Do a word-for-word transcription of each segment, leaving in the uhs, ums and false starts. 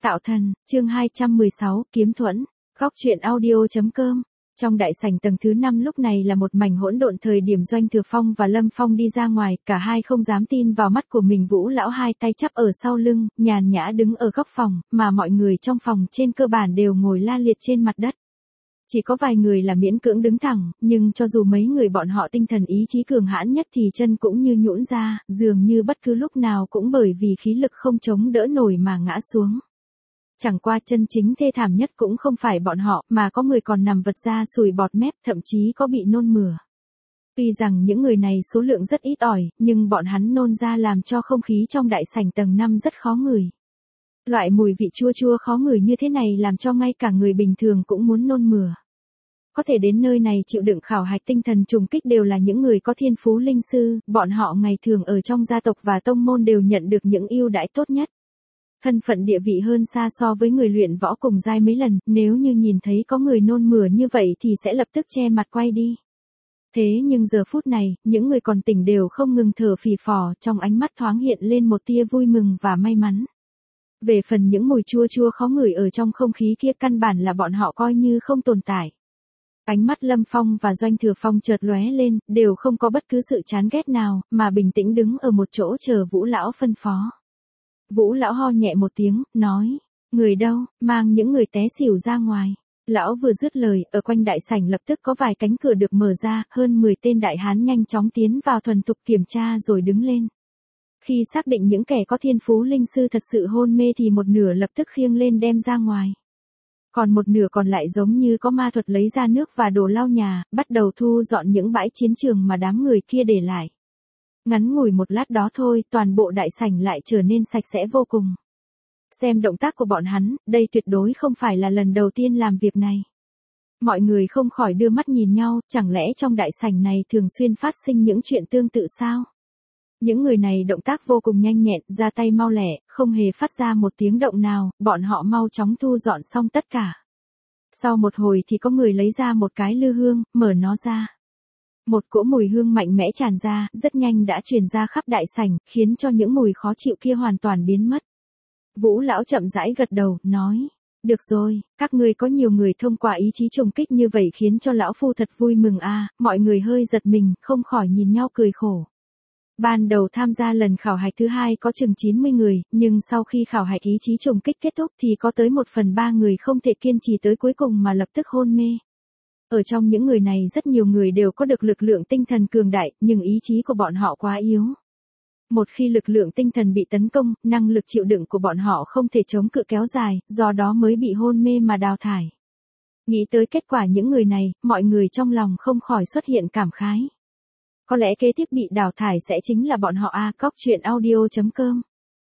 Tạo thần, chương hai trăm mười sáu, Kiếm Thuẫn, góc truyện audio.com. Trong đại sảnh tầng thứ năm lúc này là một mảnh hỗn độn. Thời điểm Doanh Thừa Phong và Lâm Phong đi ra ngoài, cả hai không dám tin vào mắt của mình. Vũ lão hai tay chắp ở sau lưng, nhàn nhã đứng ở góc phòng, mà mọi người trong phòng trên cơ bản đều ngồi la liệt trên mặt đất. Chỉ có vài người là miễn cưỡng đứng thẳng, nhưng cho dù mấy người bọn họ tinh thần ý chí cường hãn nhất thì chân cũng như nhũn ra, dường như bất cứ lúc nào cũng bởi vì khí lực không chống đỡ nổi mà ngã xuống. Chẳng qua chân chính thê thảm nhất cũng không phải bọn họ, mà có người còn nằm vật ra sùi bọt mép, thậm chí có bị nôn mửa. Tuy rằng những người này số lượng rất ít ỏi, nhưng bọn hắn nôn ra làm cho không khí trong đại sảnh tầng năm rất khó ngửi. Loại mùi vị chua chua khó ngửi như thế này làm cho ngay cả người bình thường cũng muốn nôn mửa. Có thể đến nơi này chịu đựng khảo hạch tinh thần trùng kích đều là những người có thiên phú linh sư, bọn họ ngày thường ở trong gia tộc và tông môn đều nhận được những ưu đãi tốt nhất. Thân phận địa vị hơn xa so với người luyện võ cùng giai mấy lần, nếu như nhìn thấy có người nôn mửa như vậy thì sẽ lập tức che mặt quay đi. Thế nhưng giờ phút này, những người còn tỉnh đều không ngừng thở phì phò, trong ánh mắt thoáng hiện lên một tia vui mừng và may mắn. Về phần những mùi chua chua khó ngửi ở trong không khí kia căn bản là bọn họ coi như không tồn tại. Ánh mắt Lâm Phong và Doanh Thừa Phong chợt lóe lên, đều không có bất cứ sự chán ghét nào, mà bình tĩnh đứng ở một chỗ chờ Vũ lão phân phó. Vũ lão ho nhẹ một tiếng, nói, người đâu, mang những người té xỉu ra ngoài. Lão vừa dứt lời, ở quanh đại sảnh lập tức có vài cánh cửa được mở ra, hơn mười tên đại hán nhanh chóng tiến vào thuần thục kiểm tra rồi đứng lên. Khi xác định những kẻ có thiên phú linh sư thật sự hôn mê thì một nửa lập tức khiêng lên đem ra ngoài. Còn một nửa còn lại giống như có ma thuật lấy ra nước và đồ lau nhà, bắt đầu thu dọn những bãi chiến trường mà đám người kia để lại. Ngắn ngủi một lát đó thôi, toàn bộ đại sảnh lại trở nên sạch sẽ vô cùng. Xem động tác của bọn hắn, đây tuyệt đối không phải là lần đầu tiên làm việc này. Mọi người không khỏi đưa mắt nhìn nhau, chẳng lẽ trong đại sảnh này thường xuyên phát sinh những chuyện tương tự sao? Những người này động tác vô cùng nhanh nhẹn, ra tay mau lẹ, không hề phát ra một tiếng động nào, bọn họ mau chóng thu dọn xong tất cả. Sau một hồi thì có người lấy ra một cái lư hương, mở nó ra. Một cỗ mùi hương mạnh mẽ tràn ra, rất nhanh đã truyền ra khắp đại sảnh, khiến cho những mùi khó chịu kia hoàn toàn biến mất. Vũ lão chậm rãi gật đầu, nói, được rồi, các ngươi có nhiều người thông qua ý chí trùng kích như vậy khiến cho lão phu thật vui mừng a. À. Mọi người hơi giật mình, không khỏi nhìn nhau cười khổ. Ban đầu tham gia lần khảo hạch thứ hai có chừng chín mươi người, nhưng sau khi khảo hạch ý chí trùng kích kết thúc thì có tới một phần ba người không thể kiên trì tới cuối cùng mà lập tức hôn mê. Ở trong những người này rất nhiều người đều có được lực lượng tinh thần cường đại, nhưng ý chí của bọn họ quá yếu. Một khi lực lượng tinh thần bị tấn công, năng lực chịu đựng của bọn họ không thể chống cự kéo dài, do đó mới bị hôn mê mà đào thải. Nghĩ tới kết quả những người này, mọi người trong lòng không khỏi xuất hiện cảm khái. Có lẽ kế tiếp bị đào thải sẽ chính là bọn họ a. Cóc truyện audio.com.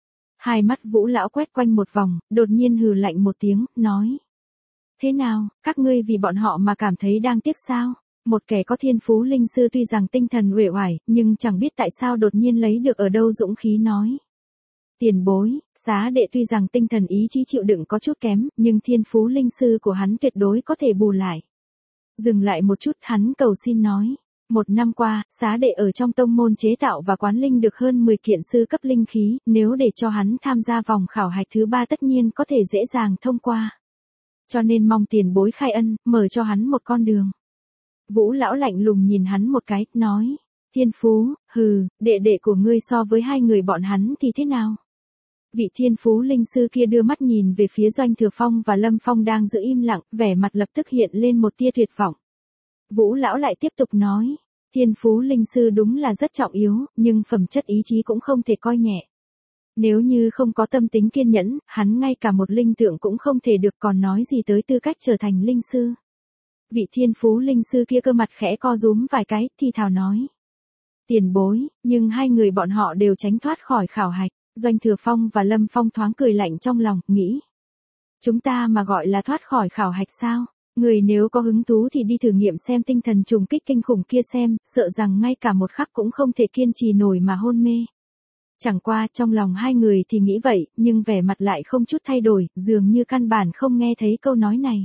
Hai mắt Vũ lão quét quanh một vòng, đột nhiên hừ lạnh một tiếng, nói. Thế nào, các ngươi vì bọn họ mà cảm thấy đang tiếc sao? Một kẻ có thiên phú linh sư tuy rằng tinh thần uể oải, nhưng chẳng biết tại sao đột nhiên lấy được ở đâu dũng khí nói. Tiền bối, Xá đệ tuy rằng tinh thần ý chí chịu đựng có chút kém, nhưng thiên phú linh sư của hắn tuyệt đối có thể bù lại. Dừng lại một chút, hắn cầu xin nói. Một năm qua, Xá đệ ở trong tông môn chế tạo và quán linh được hơn mười kiện sư cấp linh khí, nếu để cho hắn tham gia vòng khảo hạch thứ ba tất nhiên có thể dễ dàng thông qua. Cho nên mong tiền bối khai ân, mở cho hắn một con đường. Vũ lão lạnh lùng nhìn hắn một cái, nói, thiên phú, hừ, đệ đệ của ngươi so với hai người bọn hắn thì thế nào? Vị thiên phú linh sư kia đưa mắt nhìn về phía Doanh Thừa Phong và Lâm Phong đang giữ im lặng, vẻ mặt lập tức hiện lên một tia tuyệt vọng. Vũ lão lại tiếp tục nói, thiên phú linh sư đúng là rất trọng yếu, nhưng phẩm chất ý chí cũng không thể coi nhẹ. Nếu như không có tâm tính kiên nhẫn, hắn ngay cả một linh tượng cũng không thể được, còn nói gì tới tư cách trở thành linh sư. Vị thiên phú linh sư kia cơ mặt khẽ co rúm vài cái, thì thào nói. Tiền bối, nhưng hai người bọn họ đều tránh thoát khỏi khảo hạch. Doanh Thừa Phong và Lâm Phong thoáng cười lạnh trong lòng, nghĩ. Chúng ta mà gọi là thoát khỏi khảo hạch sao? Người nếu có hứng thú thì đi thử nghiệm xem tinh thần trùng kích kinh khủng kia xem, sợ rằng ngay cả một khắc cũng không thể kiên trì nổi mà hôn mê. Chẳng qua trong lòng hai người thì nghĩ vậy, nhưng vẻ mặt lại không chút thay đổi, dường như căn bản không nghe thấy câu nói này.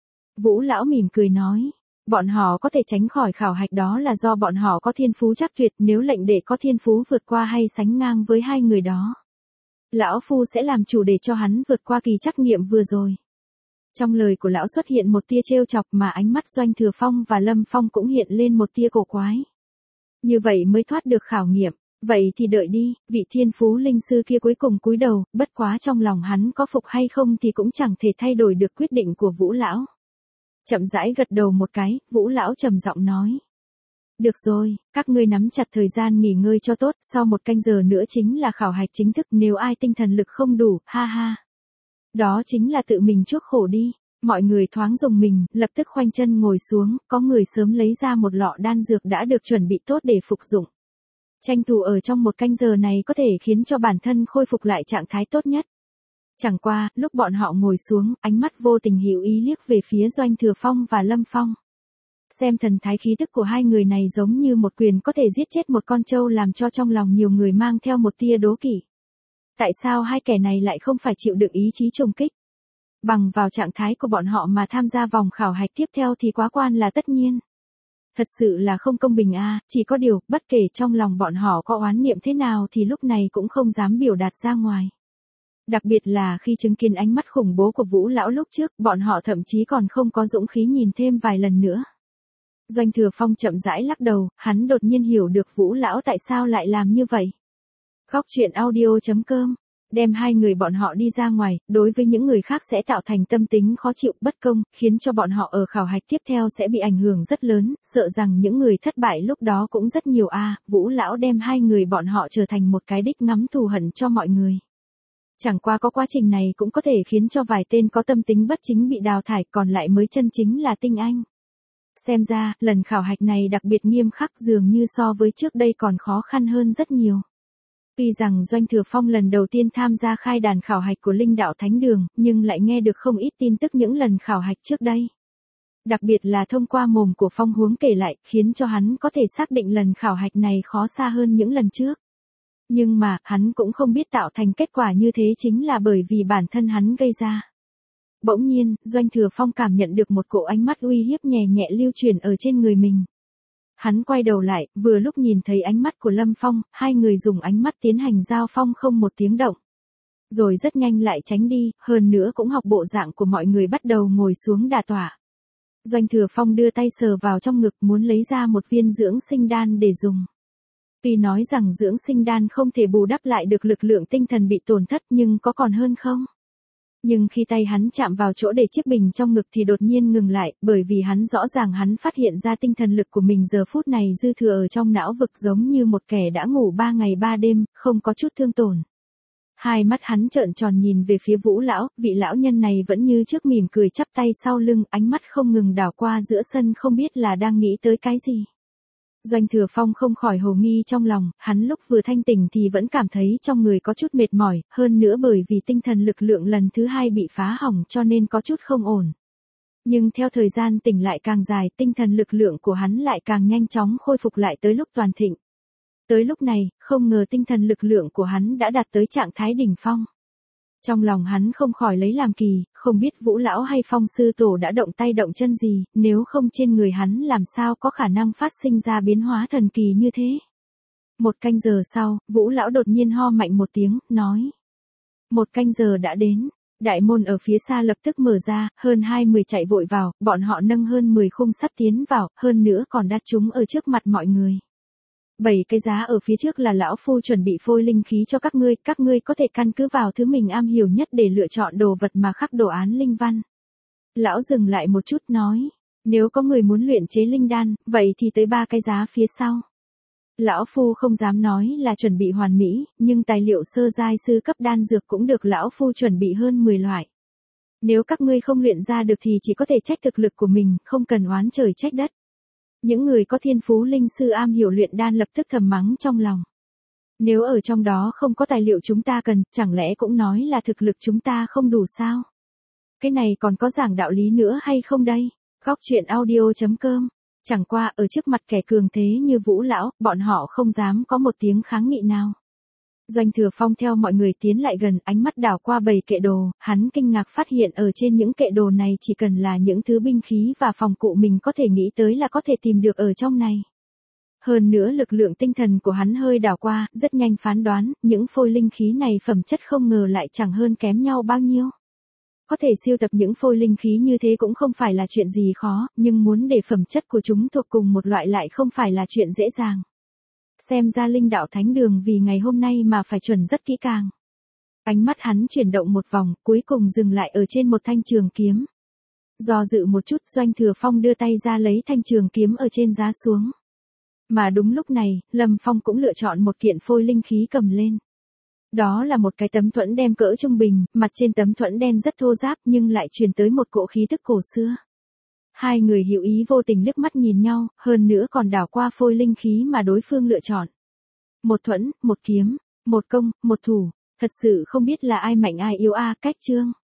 Vũ lão mỉm cười nói, bọn họ có thể tránh khỏi khảo hạch đó là do bọn họ có thiên phú chắc tuyệt, nếu lệnh đệ có thiên phú vượt qua hay sánh ngang với hai người đó. Lão Phu sẽ làm chủ để cho hắn vượt qua kỳ trắc nghiệm vừa rồi. Trong lời của lão xuất hiện một tia trêu chọc mà ánh mắt Doanh Thừa Phong và Lâm Phong cũng hiện lên một tia cổ quái. Như vậy mới thoát được khảo nghiệm, vậy thì đợi đi, vị thiên phú linh sư kia cuối cùng cúi đầu, bất quá trong lòng hắn có phục hay không thì cũng chẳng thể thay đổi được quyết định của Vũ lão. Chậm rãi gật đầu một cái, Vũ lão trầm giọng nói. Được rồi, các ngươi nắm chặt thời gian nghỉ ngơi cho tốt, sau một canh giờ nữa chính là khảo hạch chính thức, nếu ai tinh thần lực không đủ, ha ha. Đó chính là tự mình chuốc khổ đi. Mọi người thoáng rùng mình, lập tức khoanh chân ngồi xuống, có người sớm lấy ra một lọ đan dược đã được chuẩn bị tốt để phục dụng. Tranh thủ ở trong một canh giờ này có thể khiến cho bản thân khôi phục lại trạng thái tốt nhất. Chẳng qua, lúc bọn họ ngồi xuống, ánh mắt vô tình hữu ý liếc về phía Doanh Thừa Phong và Lâm Phong. Xem thần thái khí tức của hai người này giống như một quyền có thể giết chết một con trâu, làm cho trong lòng nhiều người mang theo một tia đố kỵ. Tại sao hai kẻ này lại không phải chịu đựng ý chí trùng kích? Bằng vào trạng thái của bọn họ mà tham gia vòng khảo hạch tiếp theo thì quá quan là tất nhiên. Thật sự là không công bình a, à, chỉ có điều, bất kể trong lòng bọn họ có oán niệm thế nào thì lúc này cũng không dám biểu đạt ra ngoài. Đặc biệt là khi chứng kiến ánh mắt khủng bố của Vũ lão lúc trước, bọn họ thậm chí còn không có dũng khí nhìn thêm vài lần nữa. Doanh Thừa Phong chậm rãi lắc đầu, hắn đột nhiên hiểu được Vũ lão tại sao lại làm như vậy. Góc truyện audio chấm com đem hai người bọn họ đi ra ngoài, đối với những người khác sẽ tạo thành tâm tính khó chịu, bất công, khiến cho bọn họ ở khảo hạch tiếp theo sẽ bị ảnh hưởng rất lớn, sợ rằng những người thất bại lúc đó cũng rất nhiều a. À, Vũ lão đem hai người bọn họ trở thành một cái đích ngắm thù hận cho mọi người. Chẳng qua có quá trình này cũng có thể khiến cho vài tên có tâm tính bất chính bị đào thải, còn lại mới chân chính là tinh anh. Xem ra, lần khảo hạch này đặc biệt nghiêm khắc, dường như so với trước đây còn khó khăn hơn rất nhiều. Tuy rằng Doanh Thừa Phong lần đầu tiên tham gia khai đàn khảo hạch của Linh Đạo Thánh Đường, nhưng lại nghe được không ít tin tức những lần khảo hạch trước đây. Đặc biệt là thông qua mồm của Phong Huống kể lại, khiến cho hắn có thể xác định lần khảo hạch này khó xa hơn những lần trước. Nhưng mà, hắn cũng không biết tạo thành kết quả như thế chính là bởi vì bản thân hắn gây ra. Bỗng nhiên, Doanh Thừa Phong cảm nhận được một cỗ ánh mắt uy hiếp nhẹ nhẹ lưu truyền ở trên người mình. Hắn quay đầu lại, vừa lúc nhìn thấy ánh mắt của Lâm Phong, hai người dùng ánh mắt tiến hành giao phong không một tiếng động. Rồi rất nhanh lại tránh đi, hơn nữa cũng học bộ dạng của mọi người bắt đầu ngồi xuống đả tọa. Doanh Thừa Phong đưa tay sờ vào trong ngực muốn lấy ra một viên dưỡng sinh đan để dùng. Tuy nói rằng dưỡng sinh đan không thể bù đắp lại được lực lượng tinh thần bị tổn thất nhưng có còn hơn không? Nhưng khi tay hắn chạm vào chỗ để chiếc bình trong ngực thì đột nhiên ngừng lại, bởi vì hắn rõ ràng hắn phát hiện ra tinh thần lực của mình giờ phút này dư thừa ở trong não vực giống như một kẻ đã ngủ ba ngày ba đêm, không có chút thương tổn. Hai mắt hắn trợn tròn nhìn về phía Vũ lão, vị lão nhân này vẫn như trước mỉm cười chắp tay sau lưng, ánh mắt không ngừng đảo qua giữa sân không biết là đang nghĩ tới cái gì. Doanh Thừa Phong không khỏi hồ nghi trong lòng, hắn lúc vừa thanh tỉnh thì vẫn cảm thấy trong người có chút mệt mỏi, hơn nữa bởi vì tinh thần lực lượng lần thứ hai bị phá hỏng cho nên có chút không ổn. Nhưng theo thời gian tỉnh lại càng dài, tinh thần lực lượng của hắn lại càng nhanh chóng khôi phục lại tới lúc toàn thịnh. Tới lúc này, không ngờ tinh thần lực lượng của hắn đã đạt tới trạng thái đỉnh phong. Trong lòng hắn không khỏi lấy làm kỳ, không biết Vũ lão hay Phong sư tổ đã động tay động chân gì, nếu không trên người hắn làm sao có khả năng phát sinh ra biến hóa thần kỳ như thế. Một canh giờ sau, Vũ lão đột nhiên ho mạnh một tiếng, nói. Một canh giờ đã đến, đại môn ở phía xa lập tức mở ra, hơn hai mươi chạy vội vào, bọn họ nâng hơn mười khung sắt tiến vào, hơn nữa còn đặt chúng ở trước mặt mọi người. Bảy cái giá ở phía trước là lão phu chuẩn bị phôi linh khí cho các ngươi, các ngươi có thể căn cứ vào thứ mình am hiểu nhất để lựa chọn đồ vật mà khắc đồ án linh văn. Lão dừng lại một chút nói, nếu có người muốn luyện chế linh đan, vậy thì tới ba cái giá phía sau. Lão phu không dám nói là chuẩn bị hoàn mỹ, nhưng tài liệu sơ giai sư cấp đan dược cũng được lão phu chuẩn bị hơn mười loại. Nếu các ngươi không luyện ra được thì chỉ có thể trách thực lực của mình, không cần oán trời trách đất. Những người có thiên phú linh sư am hiểu luyện đan lập tức thầm mắng trong lòng. Nếu ở trong đó không có tài liệu chúng ta cần, chẳng lẽ cũng nói là thực lực chúng ta không đủ sao? Cái này còn có giảng đạo lý nữa hay không đây? Góc truyện audio chấm com. Chẳng qua ở trước mặt kẻ cường thế như Vũ lão, bọn họ không dám có một tiếng kháng nghị nào. Doanh Thừa Phong theo mọi người tiến lại gần, ánh mắt đảo qua bầy kệ đồ, hắn kinh ngạc phát hiện ở trên những kệ đồ này chỉ cần là những thứ binh khí và phòng cụ mình có thể nghĩ tới là có thể tìm được ở trong này. Hơn nữa lực lượng tinh thần của hắn hơi đảo qua, rất nhanh phán đoán, những phôi linh khí này phẩm chất không ngờ lại chẳng hơn kém nhau bao nhiêu. Có thể siêu tập những phôi linh khí như thế cũng không phải là chuyện gì khó, nhưng muốn để phẩm chất của chúng thuộc cùng một loại lại không phải là chuyện dễ dàng. Xem ra linh đạo thánh đường vì ngày hôm nay mà phải chuẩn rất kỹ càng. Ánh mắt hắn chuyển động một vòng, cuối cùng dừng lại ở trên một thanh trường kiếm. Do dự một chút, Doanh Thừa Phong đưa tay ra lấy thanh trường kiếm ở trên giá xuống. Mà đúng lúc này, Lâm Phong cũng lựa chọn một kiện phôi linh khí cầm lên. Đó là một cái tấm thuẫn đem cỡ trung bình, mặt trên tấm thuẫn đen rất thô ráp nhưng lại truyền tới một cỗ khí tức cổ xưa. Hai người hữu ý vô tình liếc mắt nhìn nhau, hơn nữa còn đảo qua phôi linh khí mà đối phương lựa chọn. Một thuẫn, một kiếm, một công, một thủ, thật sự không biết là ai mạnh ai yếu a. Cách chương.